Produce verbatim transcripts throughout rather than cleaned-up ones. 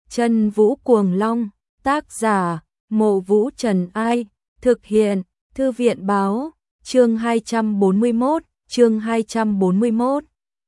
Chân Vũ Cuồng Long, tác giả, Mộ Vũ Trần Ai, thực hiện, Thư viện báo, chương hai trăm bốn mươi mốt, chương hai trăm bốn mươi mốt.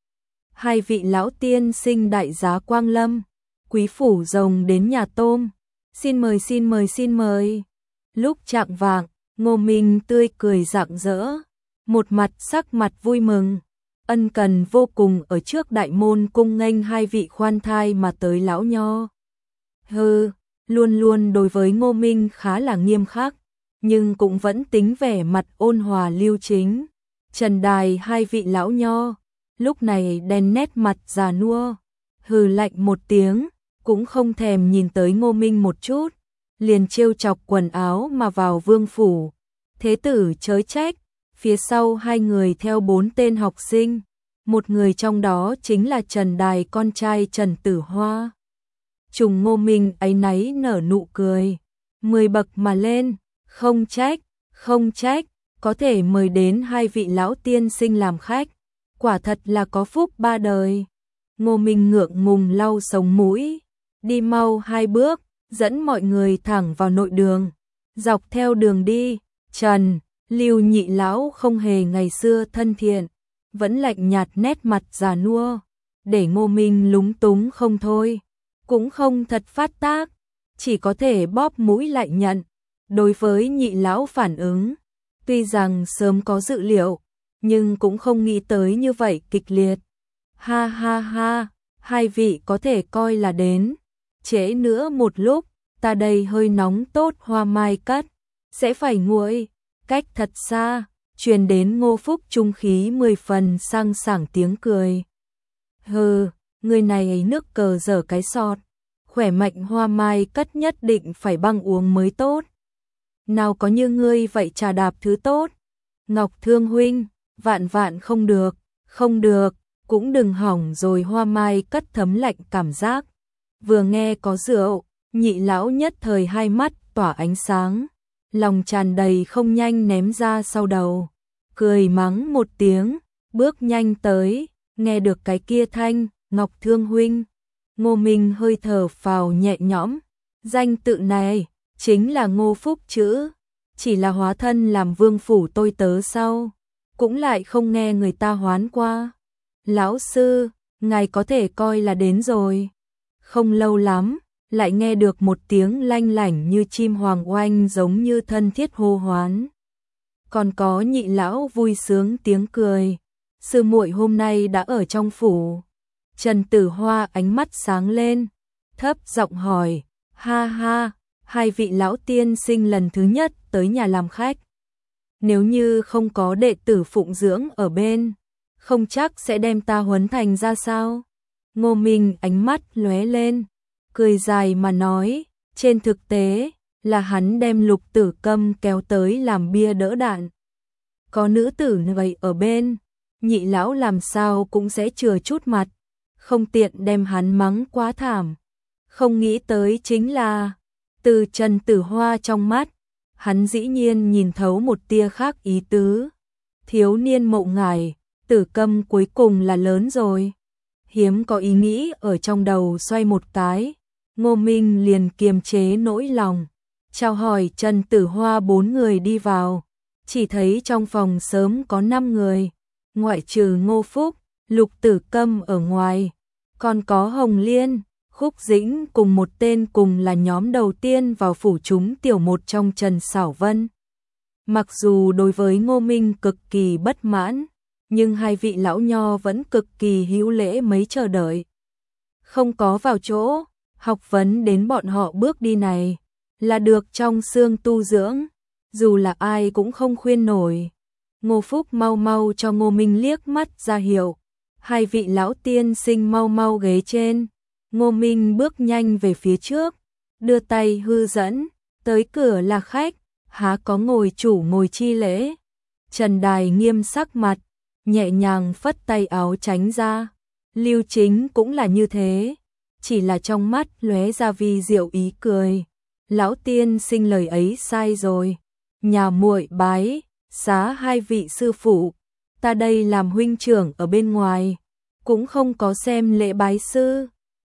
Hai vị lão tiên sinh đại giá Quang Lâm, quý phủ rồng đến nhà tôm, xin mời xin mời xin mời. Lúc chạng vạng, Ngô Minh tươi cười rạng rỡ, một mặt sắc mặt vui mừng, ân cần vô cùng ở trước đại môn cung nghênh hai vị khoan thai mà tới lão nho. Hừ, luôn luôn đối với Ngô Minh khá là nghiêm khắc, nhưng cũng vẫn tính vẻ mặt ôn hòa lưu chính. Trần đài hai vị lão nho, lúc này đen nét mặt già nua, hừ lạnh một tiếng, cũng không thèm nhìn tới Ngô Minh một chút, liền trêu chọc quần áo mà vào vương phủ. Thế tử chớ trách, phía sau hai người theo bốn tên học sinh, một người trong đó chính là Trần đài con trai Trần Tử Hoa. Trùng Ngô Minh áy náy nở nụ cười, mười bậc mà lên, không trách, không trách, có thể mời đến hai vị lão tiên sinh làm khách, quả thật là có phúc ba đời. Ngô Minh ngượng ngùng lau sống mũi, đi mau hai bước, dẫn mọi người thẳng vào nội đường. Dọc theo đường đi, Trần, Lưu nhị lão không hề ngày xưa thân thiện, vẫn lạnh nhạt nét mặt già nua, để Ngô Minh lúng túng không thôi, cũng không thật phát tác, chỉ có thể bóp mũi lại nhận. Đối với nhị lão phản ứng, tuy rằng sớm có dự liệu, nhưng cũng không nghĩ tới như vậy kịch liệt. Ha ha ha, hai vị có thể coi là đến, trễ nữa một lúc, ta đây hơi nóng tốt hoa mai cắt, sẽ phải nguội. Cách thật xa, truyền đến Ngô Phúc trung khí mười phần sang sảng tiếng cười. Hừ, người này nước cờ dở cái sọt, khỏe mạnh hoa mai cất nhất định phải băng uống mới tốt. Nào có như ngươi vậy trà đạp thứ tốt. Ngọc Thương huynh, vạn vạn không được, không được, cũng đừng hỏng rồi hoa mai cất thấm lạnh cảm giác. Vừa nghe có rượu, nhị lão nhất thời hai mắt tỏa ánh sáng, lòng tràn đầy không nhanh ném ra sau đầu, cười mắng một tiếng, bước nhanh tới, nghe được cái kia thanh, Ngọc Thương huynh. Ngô Minh hơi thở phào nhẹ nhõm, danh tự này chính là Ngô Phúc chữ, chỉ là hóa thân làm vương phủ tôi tớ sau, cũng lại không nghe người ta hoán qua. Lão sư, ngài có thể coi là đến rồi. Không lâu lắm, lại nghe được một tiếng lanh lảnh như chim hoàng oanh giống như thân thiết hô hoán. Còn có nhị lão vui sướng tiếng cười, sư muội hôm nay đã ở trong phủ. Trần Tử Hoa ánh mắt sáng lên, thấp giọng hỏi, ha ha, hai vị lão tiên sinh lần thứ nhất tới nhà làm khách. Nếu như không có đệ tử phụng dưỡng ở bên, không chắc sẽ đem ta huấn thành ra sao. Ngô Minh ánh mắt lóe lên, cười dài mà nói, trên thực tế là hắn đem Lục Tử Câm kéo tới làm bia đỡ đạn. Có nữ tử vậy ở bên, nhị lão làm sao cũng sẽ chừa chút mặt, không tiện đem hắn mắng quá thảm. Không nghĩ tới chính là, từ Trần Tử Hoa trong mắt, hắn dĩ nhiên nhìn thấu một tia khác ý tứ. Thiếu niên Mộ ngài, Tử Câm cuối cùng là lớn rồi. Hiếm có ý nghĩ ở trong đầu xoay một cái, Ngô Minh liền kiềm chế nỗi lòng, chào hỏi Trần Tử Hoa bốn người đi vào, chỉ thấy trong phòng sớm có năm người, ngoại trừ Ngô Phúc, Lục Tử Câm ở ngoài, còn có Hồng Liên, Khúc Dĩnh cùng một tên cùng là nhóm đầu tiên vào phủ chúng tiểu một trong Trần Sảo Vân. Mặc dù đối với Ngô Minh cực kỳ bất mãn, nhưng hai vị lão nho vẫn cực kỳ hữu lễ mấy chờ đợi. Không có vào chỗ, học vấn đến bọn họ bước đi này, là được trong xương tu dưỡng, dù là ai cũng không khuyên nổi. Ngô Phúc mau mau cho Ngô Minh liếc mắt ra hiệu, hai vị lão tiên sinh mau mau ghế trên. Ngô Minh bước nhanh về phía trước, đưa tay hư dẫn, tới cửa là khách, há có ngồi chủ ngồi chi lễ. Trần đài nghiêm sắc mặt, nhẹ nhàng phất tay áo tránh ra. Lưu Chính cũng là như thế, chỉ là trong mắt lóe ra vi diệu ý cười. Lão tiên sinh lời ấy sai rồi, nhà muội bái xá hai vị sư phụ, ta đây làm huynh trưởng ở bên ngoài, cũng không có xem lễ bái sư.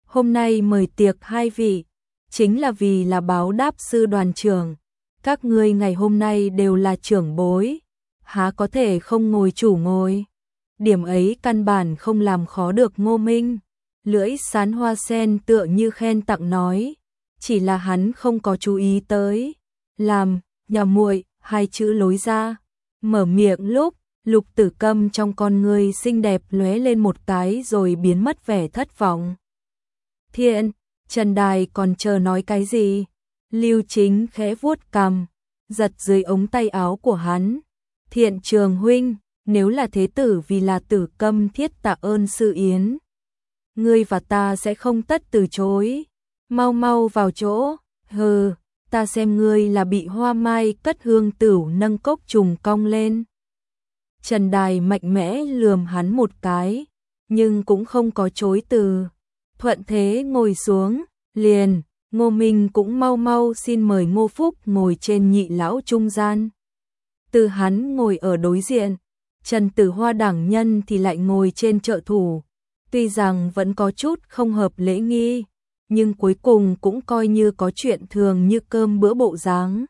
Hôm nay mời tiệc hai vị, chính là vì là báo đáp sư đoàn trưởng. Các ngươi ngày hôm nay đều là trưởng bối, há có thể không ngồi chủ ngồi. Điểm ấy căn bản không làm khó được Ngô Minh. Lưỡi sán hoa sen tựa như khen tặng nói, chỉ là hắn không có chú ý tới. Làm, nhà muội, hai chữ lối ra. Mở miệng lúc, Lục Tử Câm trong con người xinh đẹp lóe lên một cái rồi biến mất vẻ thất vọng. Thiện, Trần Đài còn chờ nói cái gì? Lưu Chính khẽ vuốt cằm, giật dưới ống tay áo của hắn. Thiện Trường huynh, nếu là thế tử vì là Tử Câm thiết tạ ơn sư yến. Ngươi và ta sẽ không tất từ chối. Mau mau vào chỗ, hừ, ta xem ngươi là bị hoa mai cất hương tửu nâng cốc trùng cong lên. Trần Đài mạnh mẽ lườm hắn một cái, nhưng cũng không có chối từ. Thuận thế ngồi xuống, liền, Ngô Minh cũng mau mau xin mời Ngô Phúc ngồi trên nhị lão trung gian. Từ hắn ngồi ở đối diện, Trần Tử Hoa đẳng nhân thì lại ngồi trên trợ thủ. Tuy rằng vẫn có chút không hợp lễ nghi, nhưng cuối cùng cũng coi như có chuyện thường như cơm bữa bộ dáng.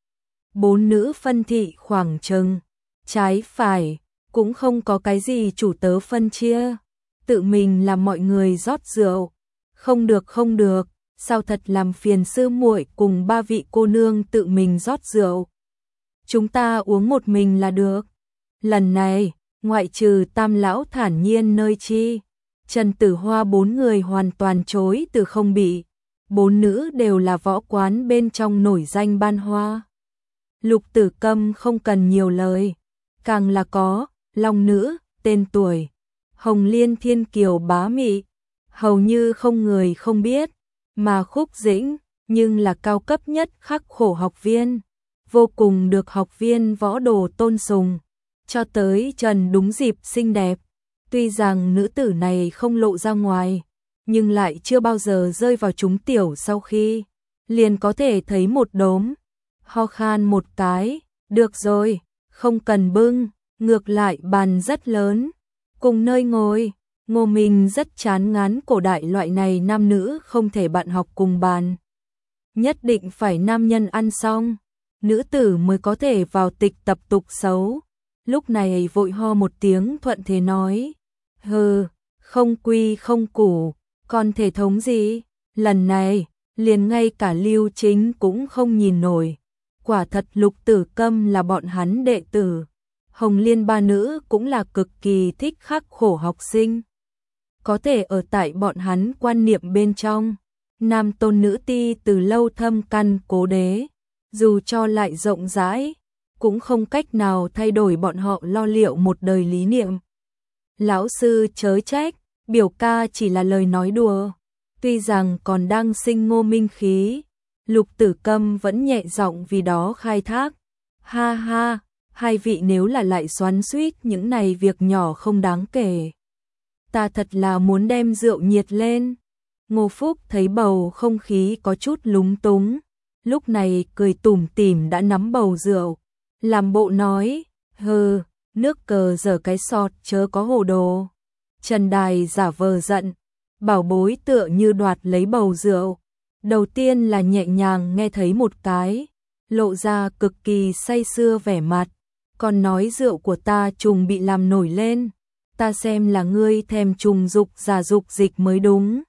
Bốn nữ phân thị khoảng chừng, trái phải, cũng không có cái gì chủ tớ phân chia. Tự mình làm mọi người rót rượu. Không được không được, sao thật làm phiền sư muội cùng ba vị cô nương tự mình rót rượu. Chúng ta uống một mình là được. Lần này, ngoại trừ Tam lão thản nhiên nơi chi, Trần Tử Hoa bốn người hoàn toàn chối từ không bị. Bốn nữ đều là võ quán bên trong nổi danh ban hoa. Lục Tử Câm không cần nhiều lời, càng là có long nữ, tên tuổi Hồng Liên Thiên Kiều bá mị, hầu như không người không biết, mà Khúc Dĩnh nhưng là cao cấp nhất khắc khổ học viên, vô cùng được học viên võ đồ tôn sùng, cho tới Trần đúng dịp xinh đẹp. Tuy rằng nữ tử này không lộ ra ngoài, nhưng lại chưa bao giờ rơi vào chúng tiểu sau khi, liền có thể thấy một đốm. Ho khan một cái, được rồi, không cần bưng, ngược lại bàn rất lớn. Cùng nơi ngồi, Ngô Minh rất chán ngán cổ đại loại này nam nữ không thể bạn học cùng bàn. Nhất định phải nam nhân ăn xong, nữ tử mới có thể vào tịch tập tục xấu. Lúc này vội ho một tiếng thuận thế nói, hừ, không quy không củ, còn thể thống gì, lần này, liền ngay cả Lưu Chính cũng không nhìn nổi. Quả thật Lục Tử Câm là bọn hắn đệ tử. Hồng Liên ba nữ cũng là cực kỳ thích khắc khổ học sinh. Có thể ở tại bọn hắn quan niệm bên trong, nam tôn nữ ti từ lâu thâm căn cố đế, dù cho lại rộng rãi, cũng không cách nào thay đổi bọn họ lo liệu một đời lý niệm. Lão sư chớ trách, biểu ca chỉ là lời nói đùa. Tuy rằng còn đang sinh Ngô Minh khí, Lục Tử Câm vẫn nhẹ giọng vì đó khai thác. Ha ha, hai vị nếu là lại xoắn xuýt những này việc nhỏ không đáng kể. Ta thật là muốn đem rượu nhiệt lên. Ngô Phúc thấy bầu không khí có chút lúng túng, lúc này cười tủm tỉm đã nắm bầu rượu, làm bộ nói, hừ, nước cờ giở cái sọt chớ có hồ đồ. Trần Đài giả vờ giận, bảo bối tựa như đoạt lấy bầu rượu. Đầu tiên là nhẹ nhàng nghe thấy một cái, lộ ra cực kỳ say sưa vẻ mặt, còn nói rượu của ta trùng bị làm nổi lên, ta xem là ngươi thèm trùng dục giả dục dịch mới đúng.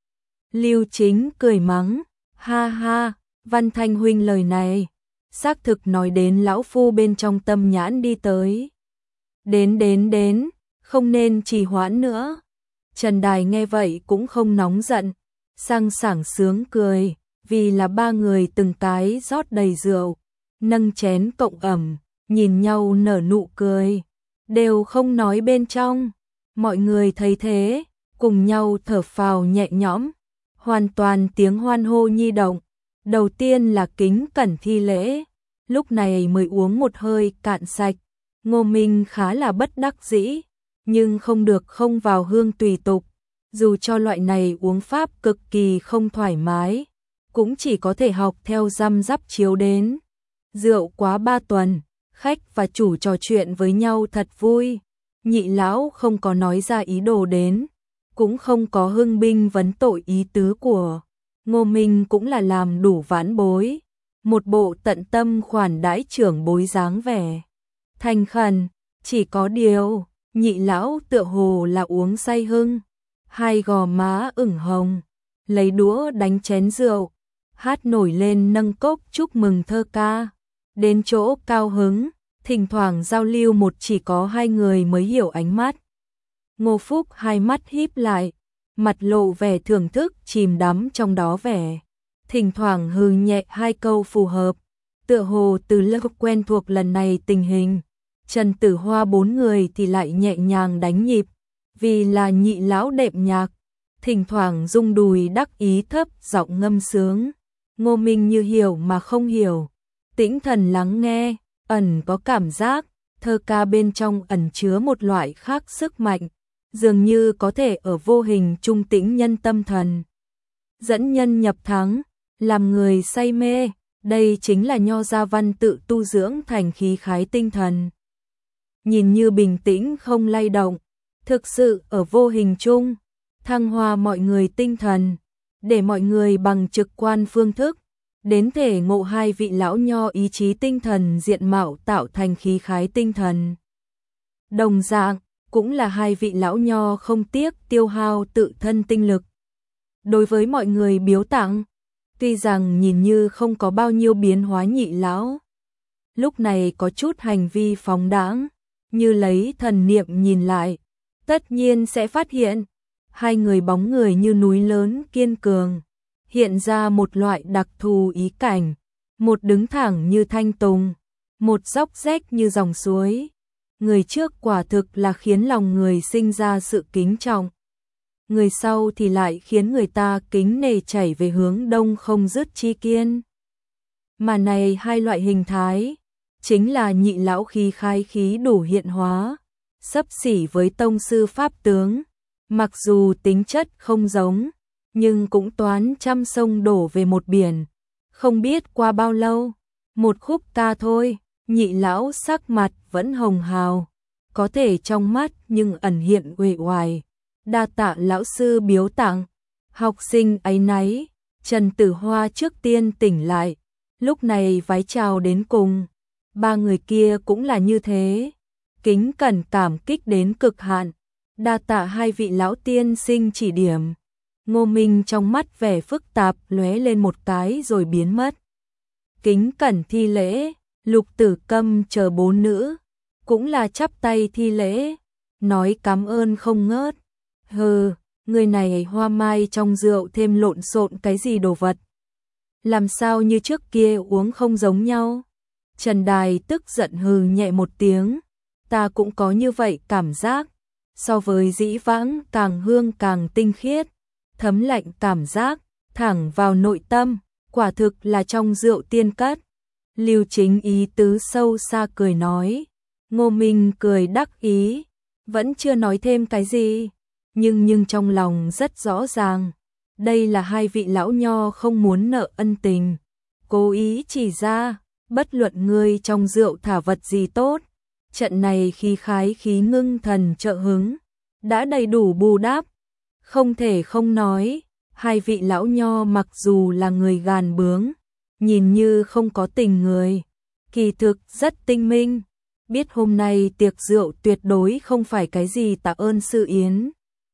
Lưu Chính cười mắng, ha ha, Văn Thanh huynh lời này, xác thực nói đến lão phu bên trong tâm nhãn đi tới. Đến đến đến, không nên trì hoãn nữa. Trần Đài nghe vậy cũng không nóng giận, sang sảng sướng cười, vì là ba người từng cái rót đầy rượu, nâng chén cộng ẩm, nhìn nhau nở nụ cười, đều không nói bên trong. Mọi người thấy thế, cùng nhau thở phào nhẹ nhõm, hoàn toàn tiếng hoan hô nhi động. Đầu tiên là kính cẩn thi lễ, lúc này mới uống một hơi cạn sạch. Ngô Minh khá là bất đắc dĩ, nhưng không được không vào hương tùy tục. Dù cho loại này uống pháp cực kỳ không thoải mái, cũng chỉ có thể học theo răm rắp chiếu đến. Rượu quá ba tuần, khách và chủ trò chuyện với nhau thật vui. Nhị lão không có nói ra ý đồ đến, cũng không có hưng binh vấn tội ý tứ của Ngô Minh, cũng là làm đủ vãn bối, một bộ tận tâm khoản đãi trưởng bối dáng vẻ thành khẩn. Chỉ có điều, nhị lão tựa hồ là uống say hưng, hai gò má ửng hồng, lấy đũa đánh chén rượu, hát nổi lên nâng cốc chúc mừng thơ ca. Đến chỗ cao hứng, thỉnh thoảng giao lưu một chỉ có hai người mới hiểu ánh mắt. Ngô Phúc hai mắt híp lại, mặt lộ vẻ thưởng thức, chìm đắm trong đó vẻ. Thỉnh thoảng hừ nhẹ hai câu phù hợp, tựa hồ từ lâu quen thuộc lần này tình hình. Trần Tử Hoa bốn người thì lại nhẹ nhàng đánh nhịp, vì là nhị lão đệm nhạc, thỉnh thoảng rung đùi đắc ý thấp giọng ngâm sướng. Ngô Minh như hiểu mà không hiểu, tĩnh thần lắng nghe, ẩn có cảm giác, thơ ca bên trong ẩn chứa một loại khác sức mạnh, dường như có thể ở vô hình trung tĩnh nhân tâm thần, dẫn nhân nhập thắng, làm người say mê. Đây chính là Nho gia văn tự tu dưỡng thành khí khái tinh thần. Nhìn như bình tĩnh không lay động, thực sự ở vô hình chung thăng hoa mọi người tinh thần, để mọi người bằng trực quan phương thức đến thể ngộ hai vị lão nho ý chí tinh thần diện mạo tạo thành khí khái tinh thần. Đồng dạng, cũng là hai vị lão nho không tiếc tiêu hao tự thân tinh lực đối với mọi người biếu tặng. Tuy rằng nhìn như không có bao nhiêu biến hóa, nhị lão lúc này có chút hành vi phóng đãng, như lấy thần niệm nhìn lại, tất nhiên sẽ phát hiện hai người bóng người như núi lớn kiên cường, hiện ra một loại đặc thù ý cảnh, một đứng thẳng như thanh tùng, một dốc rách như dòng suối. Người trước quả thực là khiến lòng người sinh ra sự kính trọng, người sau thì lại khiến người ta kính nể chảy về hướng đông không dứt chi kiên. Mà này hai loại hình thái, chính là nhị lão khí khai khí đủ hiện hóa, xấp xỉ với tông sư pháp tướng, mặc dù tính chất không giống, nhưng cũng toán trăm sông đổ về một biển. Không biết qua bao lâu, một khúc ca thôi, nhị lão sắc mặt vẫn hồng hào, có thể trong mắt nhưng ẩn hiện uể oải. Đa tạ lão sư biếu tặng, học sinh áy náy. Trần Tử Hoa trước tiên tỉnh lại, lúc này vái chào đến cùng. Ba người kia cũng là như thế, kính cẩn cảm kích đến cực hạn. Đa tạ hai vị lão tiên sinh chỉ điểm. Ngô Minh trong mắt vẻ phức tạp lóe lên một cái rồi biến mất. Kính cẩn thi lễ, Lục Tử Câm chờ bốn nữ cũng là chắp tay thi lễ, nói cảm ơn không ngớt. Hừ, người này hoa mai trong rượu thêm lộn xộn cái gì đồ vật, làm sao như trước kia uống không giống nhau. Trần Đài tức giận hừ nhẹ một tiếng, ta cũng có như vậy cảm giác, so với dĩ vãng càng hương càng tinh khiết, thấm lạnh cảm giác, thẳng vào nội tâm, quả thực là trong rượu tiên cất. Lưu Chính ý tứ sâu xa cười nói. Ngô Minh cười đắc ý, vẫn chưa nói thêm cái gì, nhưng nhưng trong lòng rất rõ ràng, đây là hai vị lão nho không muốn nợ ân tình, cố ý chỉ ra, bất luận ngươi trong rượu thả vật gì tốt, trận này khí khái khí ngưng thần trợ hứng, đã đầy đủ bù đắp. Không thể không nói, hai vị lão nho mặc dù là người gàn bướng, nhìn như không có tình người, kỳ thực rất tinh minh, biết hôm nay tiệc rượu tuyệt đối không phải cái gì tạ ơn sư yến.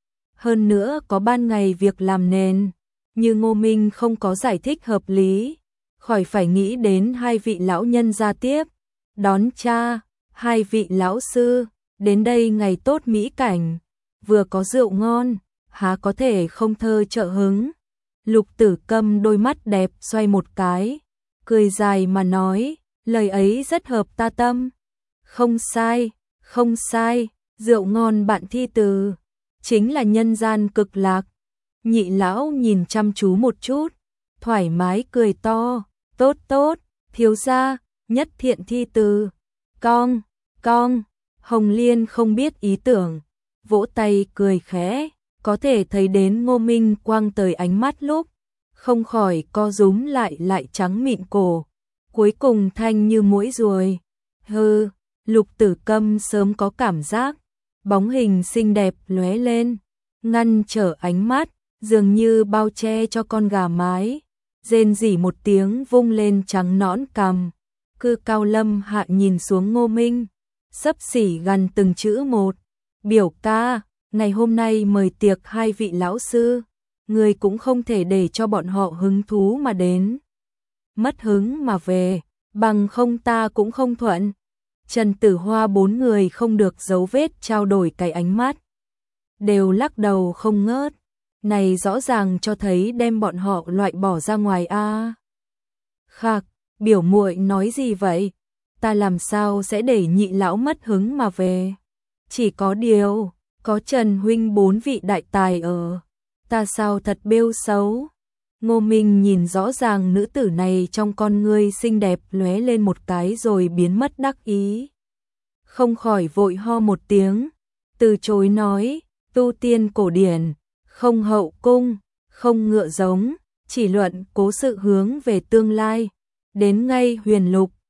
Hơn nữa có ban ngày việc làm nền, như Ngô Minh không có giải thích hợp lý, khỏi phải nghĩ đến hai vị lão nhân gia tiếp, đón cha, hai vị lão sư, đến đây ngày tốt mỹ cảnh, vừa có rượu ngon, há có thể không thơ trợ hứng. Lục Tử Câm đôi mắt đẹp xoay một cái, cười dài mà nói, lời ấy rất hợp ta tâm. Không sai, không sai, rượu ngon bạn thi từ, chính là nhân gian cực lạc. Nhị lão nhìn chăm chú một chút, thoải mái cười to, tốt tốt, thiếu gia, nhất thiện thi từ. Cong, cong, Hồng Liên không biết ý tưởng, vỗ tay cười khẽ, có thể thấy đến Ngô Minh quang tới ánh mắt lúc, không khỏi co rúm lại lại trắng mịn cổ, cuối cùng thanh như muỗi ruồi. Hừ, Lục Tử Câm sớm có cảm giác, bóng hình xinh đẹp lóe lên, ngăn trở ánh mắt, dường như bao che cho con gà mái, rên rỉ một tiếng vung lên trắng nõn cằm. Cư Cao Lâm Hạ nhìn xuống Ngô Minh, xấp xỉ gần từng chữ một. Biểu ca, ngày hôm nay mời tiệc hai vị lão sư, người cũng không thể để cho bọn họ hứng thú mà đến. Mất hứng mà về, bằng không ta cũng không thuận. Trần Tử Hoa bốn người không được giấu vết trao đổi cái ánh mắt. Đều lắc đầu không ngớt. Này rõ ràng cho thấy đem bọn họ loại bỏ ra ngoài a. À. Khạc, biểu muội nói gì vậy? Ta làm sao sẽ để nhị lão mất hứng mà về? Chỉ có điều, có Trần huynh bốn vị đại tài ở, ta sao thật bêu xấu. Ngô Minh nhìn rõ ràng nữ tử này trong con ngươi xinh đẹp lóe lên một cái rồi biến mất đắc ý. Không khỏi vội ho một tiếng, từ chối nói, tu tiên cổ điển, không hậu cung, không ngựa giống, chỉ luận cố sự hướng về tương lai, đến ngay huyền lục,